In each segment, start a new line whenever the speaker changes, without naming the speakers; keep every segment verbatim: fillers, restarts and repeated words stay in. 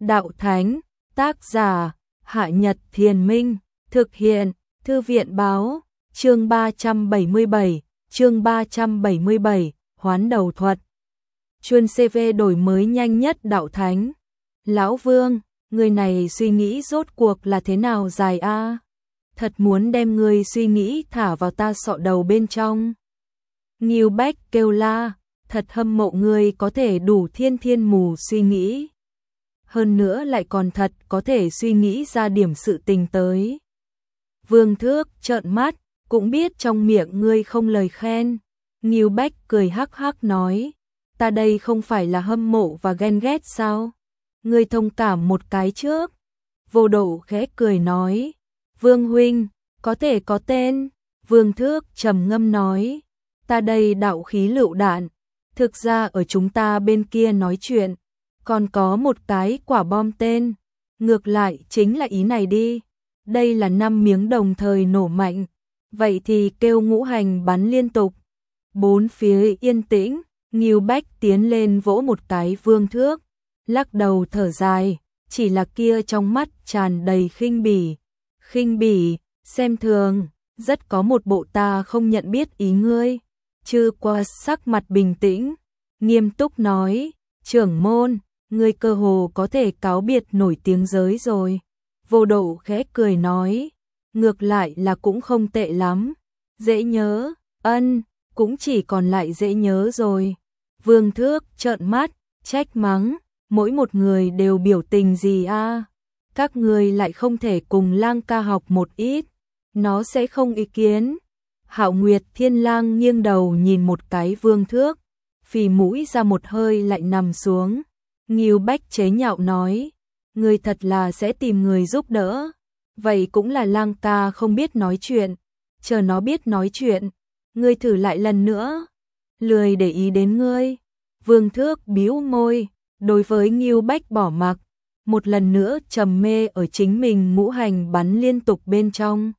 đạo thánh, tác giả, Hạ Nhật Thiền Minh, thực hiện, Thư viện báo, chương ba trăm bảy mươi bảy, chương ba trăm bảy mươi bảy, hoán đầu thuật. Chuyên xê vê đổi mới nhanh nhất đạo thánh. Lão Vương, người này suy nghĩ rốt cuộc là thế nào dài a? Thật muốn đem người suy nghĩ thả vào ta sọ đầu bên trong. Ngưu Bách kêu la, thật hâm mộ người có thể đủ thiên thiên mù suy nghĩ. Hơn nữa lại còn thật có thể suy nghĩ ra điểm sự tình tới. Vương Thước trợn mắt, cũng biết trong miệng ngươi không lời khen. Ngưu Bách cười hắc hắc nói, ta đây không phải là hâm mộ và ghen ghét sao? Ngươi thông cảm một cái trước. Vô Độ khẽ cười nói, Vương huynh, có thể có tên. Vương Thước trầm ngâm nói, ta đây đạo khí lựu đạn. Thực ra ở chúng ta bên kia nói chuyện, còn có một cái quả bom tên. Ngược lại chính là ý này đi. Đây là năm miếng đồng thời nổ mạnh. Vậy thì kêu ngũ hành bắn liên tục. Bốn phía yên tĩnh, Ngưu Bách tiến lên vỗ một cái Vương Thước, lắc đầu thở dài, chỉ là kia trong mắt tràn đầy khinh bỉ. Khinh bỉ, xem thường, rất có một bộ ta không nhận biết ý ngươi. Chư qua sắc mặt bình tĩnh, nghiêm túc nói, trưởng môn, ngươi cơ hồ có thể cáo biệt nổi tiếng giới rồi. Vô Độ khẽ cười nói, ngược lại là cũng không tệ lắm, dễ nhớ, ân, cũng chỉ còn lại dễ nhớ rồi. Vương Thước trợn mắt, trách mắng, mỗi một người đều biểu tình gì a? Các người lại không thể cùng Lang ca học một ít, nó sẽ không ý kiến. Hạo Nguyệt Thiên Lang nghiêng đầu nhìn một cái Vương Thước, phì mũi ra một hơi lại nằm xuống. Ngưu Bách chế nhạo nói, người thật là sẽ tìm người giúp đỡ. Vậy cũng là Lang ca không biết nói chuyện, chờ nó biết nói chuyện, ngươi thử lại lần nữa. Lười để ý đến ngươi. Vương Thước bĩu môi, đối với Ngưu Bách bỏ mặc, một lần nữa trầm mê ở chính mình ngũ hành bắn liên tục bên trong.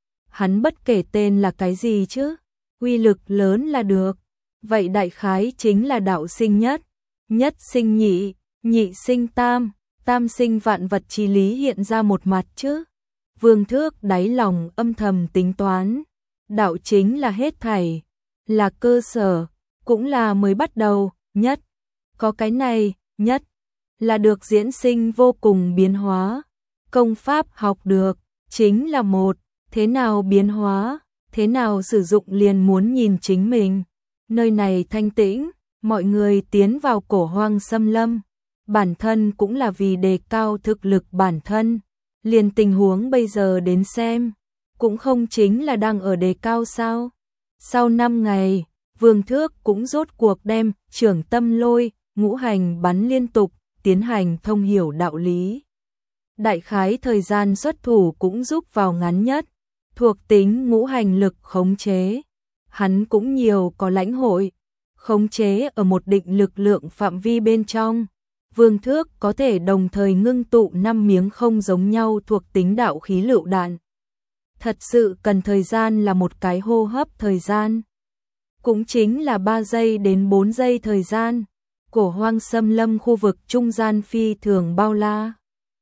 Hắn bất kể tên là cái gì chứ, uy lực lớn là được. Vậy đại khái chính là đạo sinh nhất, nhất sinh nhị, nhị sinh tam, tam sinh vạn vật chi lý hiện ra một mặt chứ. Vương Thước đáy lòng âm thầm tính toán, đạo chính là hết thảy, là cơ sở, cũng là mới bắt đầu, nhất. Có cái này, nhất, là được diễn sinh vô cùng biến hóa. Công pháp học được, chính là một, thế nào biến hóa, thế nào sử dụng liền muốn nhìn chính mình. Nơi này thanh tĩnh, mọi người tiến vào cổ hoang xâm lâm, bản thân cũng là vì đề cao thực lực bản thân. Liền tình huống bây giờ đến xem, cũng không chính là đang ở đề cao sao. Sau năm ngày, Vương Thước cũng rốt cuộc đem trưởng tâm lôi, ngũ hành bắn liên tục, tiến hành thông hiểu đạo lý. Đại khái thời gian xuất thủ cũng giúp vào ngắn nhất, thuộc tính ngũ hành lực khống chế. Hắn cũng nhiều có lãnh hội, khống chế ở một định lực lượng phạm vi bên trong. Vương Thước có thể đồng thời ngưng tụ năm miếng không giống nhau thuộc tính đạo khí lựu đạn. Thật sự cần thời gian là một cái hô hấp thời gian. Cũng chính là ba giây đến bốn giây thời gian. Cổ hoang xâm lâm khu vực trung gian phi thường bao la.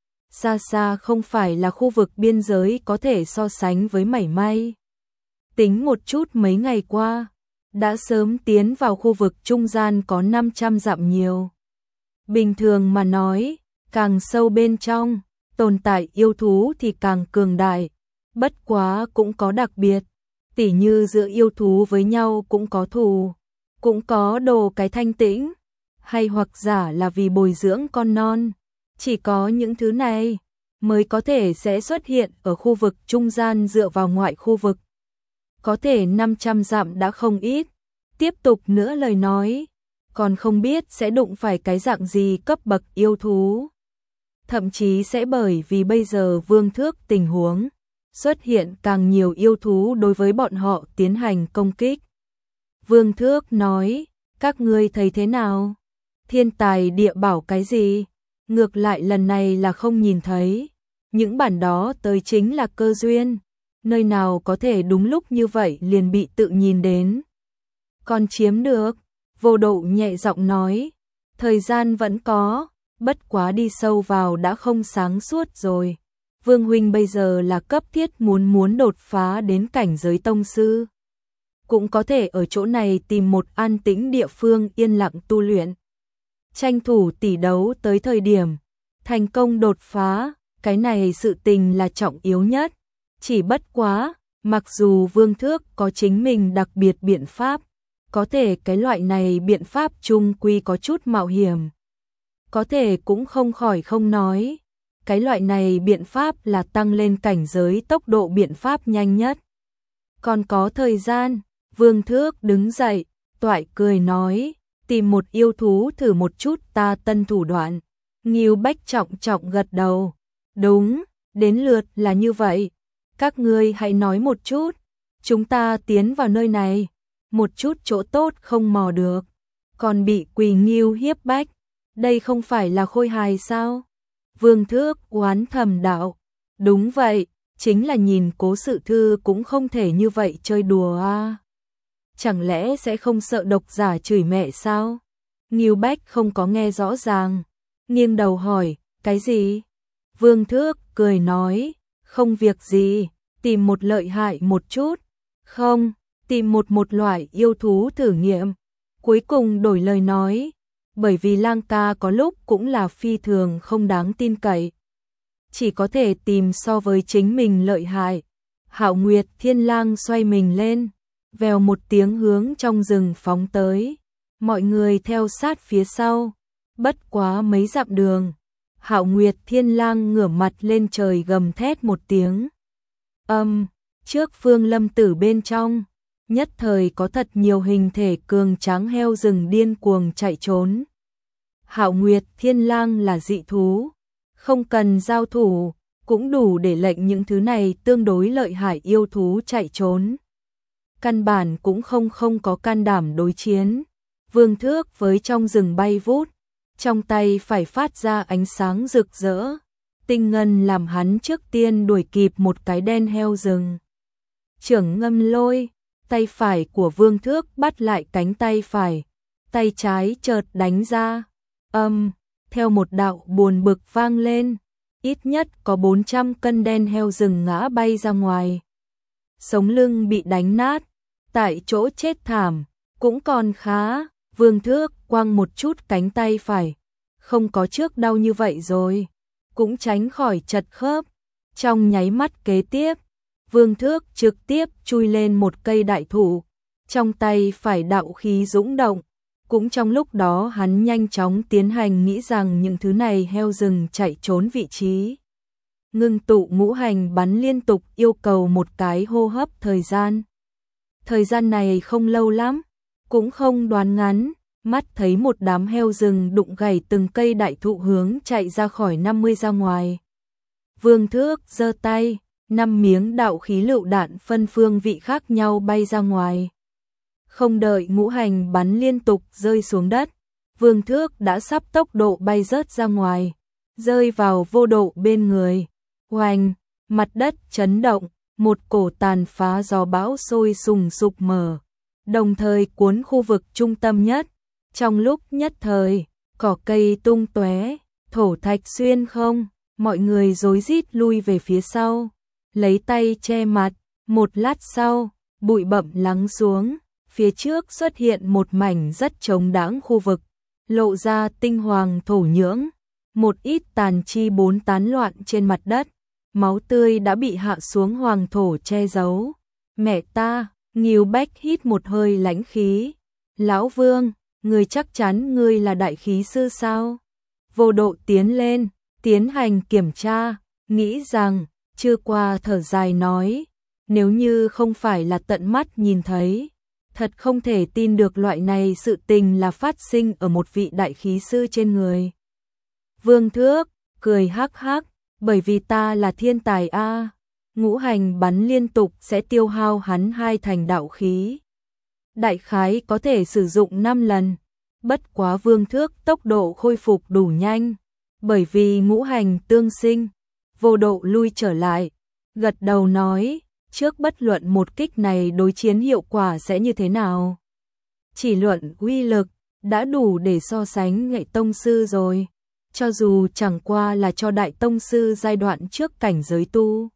Xa xa không phải là khu vực biên giới có thể so sánh với mảy may. Tính một chút mấy ngày qua, đã sớm tiến vào khu vực trung gian có năm trăm dặm nhiều. Bình thường mà nói, càng sâu bên trong, tồn tại yêu thú thì càng cường đại. Bất quá cũng có đặc biệt, tỉ như giữa yêu thú với nhau cũng có thù, cũng có đồ cái thanh tĩnh, hay hoặc giả là vì bồi dưỡng con non. Chỉ có những thứ này mới có thể sẽ xuất hiện ở khu vực trung gian dựa vào ngoại khu vực. Có thể năm trăm dặm đã không ít, tiếp tục nữa lời nói, còn không biết sẽ đụng phải cái dạng gì cấp bậc yêu thú. Thậm chí sẽ bởi vì bây giờ Vương Thước tình huống, xuất hiện càng nhiều yêu thú đối với bọn họ tiến hành công kích. Vương Thước nói, các ngươi thấy thế nào? Thiên tài địa bảo cái gì? Ngược lại lần này là không nhìn thấy. Những bản đó tới chính là cơ duyên. Nơi nào có thể đúng lúc như vậy liền bị tự nhìn đến. Còn chiếm được, Vô Độ nhẹ giọng nói, thời gian vẫn có, bất quá đi sâu vào đã không sáng suốt rồi. Vương huynh bây giờ là cấp thiết muốn muốn đột phá đến cảnh giới tông sư. Cũng có thể ở chỗ này tìm một an tĩnh địa phương yên lặng tu luyện. Tranh thủ tỷ đấu tới thời điểm thành công đột phá, cái này sự tình là trọng yếu nhất. Chỉ bất quá, mặc dù Vương Thước có chính mình đặc biệt biện pháp, có thể cái loại này biện pháp chung quy có chút mạo hiểm. Có thể cũng không khỏi không nói, cái loại này biện pháp là tăng lên cảnh giới tốc độ biện pháp nhanh nhất. Còn có thời gian, Vương Thước đứng dậy, toại cười nói, tìm một yêu thú thử một chút ta tân thủ đoạn. Ngưu Bách trọng trọng gật đầu, đúng, đến lượt là như vậy. Các ngươi hãy nói một chút, chúng ta tiến vào nơi này, một chút chỗ tốt không mò được, còn bị Quỳ Ngưu hiếp bách, đây không phải là khôi hài sao? Vương Thước oán thầm đạo, đúng vậy, chính là nhìn cố sự thư cũng không thể như vậy chơi đùa à. Chẳng lẽ sẽ không sợ độc giả chửi mẹ sao? Ngưu Bách không có nghe rõ ràng, nghiêng đầu hỏi, cái gì? Vương Thước cười nói, không việc gì, tìm một lợi hại một chút, không, tìm một một loại yêu thú thử nghiệm. Cuối cùng đổi lời nói, bởi vì Lang ca có lúc cũng là phi thường không đáng tin cậy. Chỉ có thể tìm so với chính mình lợi hại. Hạo Nguyệt Thiên Lang xoay mình lên, vèo một tiếng hướng trong rừng phóng tới. Mọi người theo sát phía sau, bất quá mấy dặm đường. Hạo Nguyệt Thiên Lang ngửa mặt lên trời gầm thét một tiếng. Âm, um, trước Phương Lâm Tử bên trong, nhất thời có thật nhiều hình thể cường tráng heo rừng điên cuồng chạy trốn. Hạo Nguyệt Thiên Lang là dị thú, không cần giao thủ, cũng đủ để lệnh những thứ này tương đối lợi hại yêu thú chạy trốn. Căn bản cũng không không có can đảm đối chiến. Vương Thước với trong rừng bay vút, trong tay phải phát ra ánh sáng rực rỡ. Tinh ngân làm hắn trước tiên đuổi kịp một cái đen heo rừng. Trưởng ngâm lôi, tay phải của Vương Thước bắt lại cánh tay phải, tay trái chợt đánh ra. Âm, theo một đạo buồn bực vang lên, ít nhất có bốn trăm cân đen heo rừng ngã bay ra ngoài. Sống lưng bị đánh nát, tại chỗ chết thảm, cũng còn khá. Vương Thước quăng một chút cánh tay phải, không có trước đau như vậy rồi, cũng tránh khỏi chật khớp. Trong nháy mắt kế tiếp, Vương Thước trực tiếp chui lên một cây đại thụ, trong tay phải đạo khí dũng động. Cũng trong lúc đó hắn nhanh chóng tiến hành nghĩ rằng những thứ này heo rừng chạy trốn vị trí. Ngưng tụ ngũ hành bắn liên tục yêu cầu một cái hô hấp thời gian. Thời gian này không lâu lắm, cũng không đoán ngắn, mắt thấy một đám heo rừng đụng gãy từng cây đại thụ hướng chạy ra khỏi năm mươi ra ngoài. Vương Thước giơ tay, năm miếng đạo khí lựu đạn phân phương vị khác nhau bay ra ngoài. Không đợi ngũ hành bắn liên tục rơi xuống đất, Vương Thước đã sắp tốc độ bay rớt ra ngoài, rơi vào vô độ bên người. Oanh, mặt đất chấn động, một cổ tàn phá gió bão sôi sùng sục mở, đồng thời cuốn khu vực trung tâm nhất. Trong lúc nhất thời, cỏ cây tung tóe, thổ thạch xuyên không, mọi người rối rít lui về phía sau, lấy tay che mặt. Một lát sau, bụi bặm lắng xuống, phía trước xuất hiện một mảnh rất trống đãng khu vực, lộ ra tinh hoàng thổ nhưỡng, một ít tàn chi bốn tán loạn trên mặt đất, máu tươi đã bị hạ xuống hoàng thổ che giấu. Mẹ ta, Ngưu Bách hít một hơi lãnh khí. Lão Vương, ngươi chắc chắn ngươi là đại khí sư sao? Vô Độ tiến lên, tiến hành kiểm tra, nghĩ rằng, chưa qua thở dài nói, nếu như không phải là tận mắt nhìn thấy, thật không thể tin được loại này sự tình là phát sinh ở một vị đại khí sư trên người. Vương Thước, cười hắc hắc, bởi vì ta là thiên tài a, ngũ hành bắn liên tục sẽ tiêu hao hắn hai thành đạo khí. Đại khái có thể sử dụng năm lần, bất quá Vương Thước tốc độ khôi phục đủ nhanh, bởi vì ngũ hành tương sinh. Vô Độ lui trở lại, gật đầu nói, trước bất luận một kích này đối chiến hiệu quả sẽ như thế nào. Chỉ luận uy lực, đã đủ để so sánh Nghệ tông sư rồi. cho dù chẳng qua là cho đại tông sư giai đoạn trước cảnh giới tu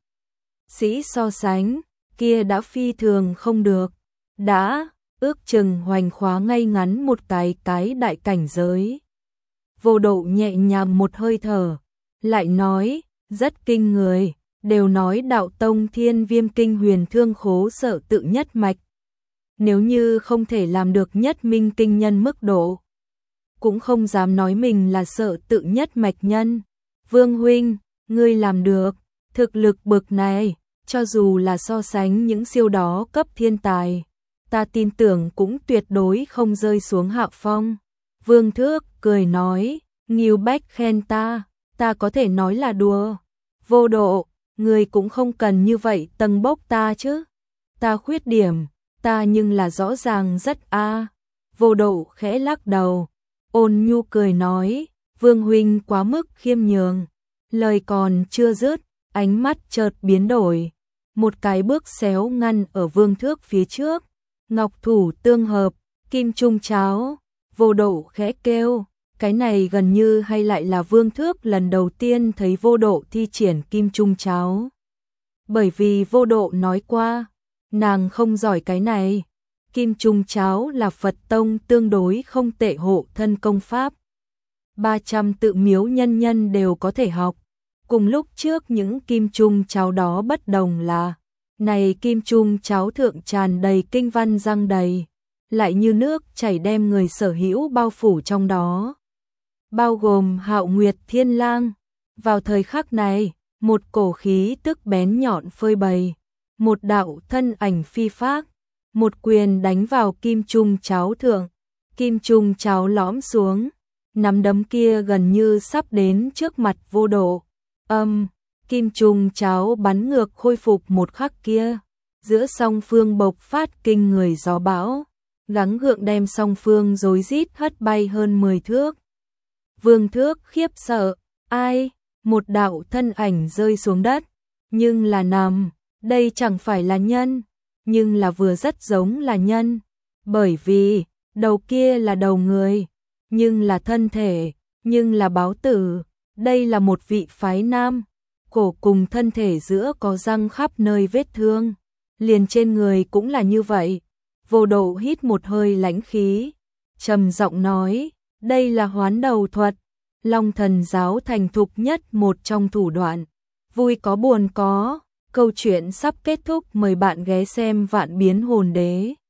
sĩ so sánh, kia đã phi thường không được, đã ước chừng hoành khóa ngay ngắn một cái cái đại cảnh giới. Vô Độ nhẹ nhàng một hơi thở, lại nói, rất kinh người, đều nói đạo tông Thiên Viêm Kinh Huyền Thương Khố Sở tự nhất mạch. Nếu như không thể làm được nhất minh kinh nhân mức độ, cũng không dám nói mình là Sở tự nhất mạch nhân. Vương huynh, ngươi làm được, thực lực bực này, cho dù là so sánh những siêu đó cấp thiên tài, ta tin tưởng cũng tuyệt đối không rơi xuống hạ phong. Vương Thước cười nói, Ngưu Bách khen ta, ta có thể nói là đùa. Vô Độ, ngươi cũng không cần như vậy tầng bốc ta chứ. Ta khuyết điểm, ta nhưng là rõ ràng rất a. À. Vô Độ khẽ lắc đầu, ôn nhu cười nói, Vương huynh quá mức khiêm nhường. Lời còn chưa dứt, ánh mắt chợt biến đổi, một cái bước xéo ngăn ở Vương Thước phía trước, ngọc thủ tương hợp, kim trung cháo. Vô Độ khẽ kêu, cái này gần như hay lại là Vương Thước lần đầu tiên thấy Vô Độ thi triển kim trung cháo. Bởi vì Vô Độ nói qua, nàng không giỏi cái này. Kim trung cháo là Phật tông tương đối không tệ hộ thân công pháp. ba trăm tự miếu nhân nhân đều có thể học. Cùng lúc trước những kim trung cháo đó bất đồng là, này kim trung cháo thượng tràn đầy kinh văn răng đầy, lại như nước chảy đem người sở hữu bao phủ trong đó. Bao gồm Hạo Nguyệt Thiên Lang. Vào thời khắc này, một cổ khí tức bén nhọn phơi bày, một đạo thân ảnh phi phác, một quyền đánh vào kim trung cháo thượng, kim trung cháo lõm xuống, nắm đấm kia gần như sắp đến trước mặt Vô Độ. Âm, kim trung cháo bắn ngược khôi phục một khắc kia, giữa song phương bộc phát kinh người gió bão, gắng gượng đem song phương rối rít hất bay hơn mười thước. Vương Thước khiếp sợ, ai, một đạo thân ảnh rơi xuống đất, nhưng là nằm, đây chẳng phải là nhân, nhưng là vừa rất giống là nhân, bởi vì, đầu kia là đầu người, nhưng là thân thể, nhưng là báo tử, đây là một vị phái nam, cổ cùng thân thể giữa có răng khắp nơi vết thương, liền trên người cũng là như vậy. Vô Độ hít một hơi lãnh khí, trầm giọng nói, đây là hoán đầu thuật, Long Thần giáo thành thục nhất một trong thủ đoạn. Vui có buồn có, câu chuyện sắp kết thúc, mời bạn ghé xem Vạn Biến Hồn Đế.